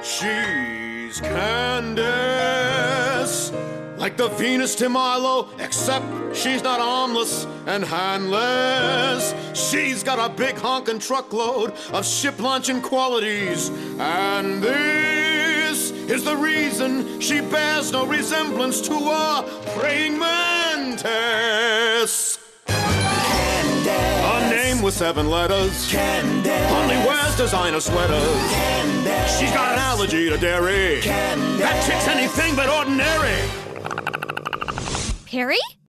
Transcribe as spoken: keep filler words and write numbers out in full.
She's Candace, like the Venus de Milo, except she's not armless and handless. She's got a big honkin' truckload of ship launching qualities, and this is the reason she bears no resemblance to a praying mantis. A name with seven letters. Candace. Only wears designer sweaters. Candace. She's got an allergy to dairy. Candace. That chick's anything but ordinary. Perry?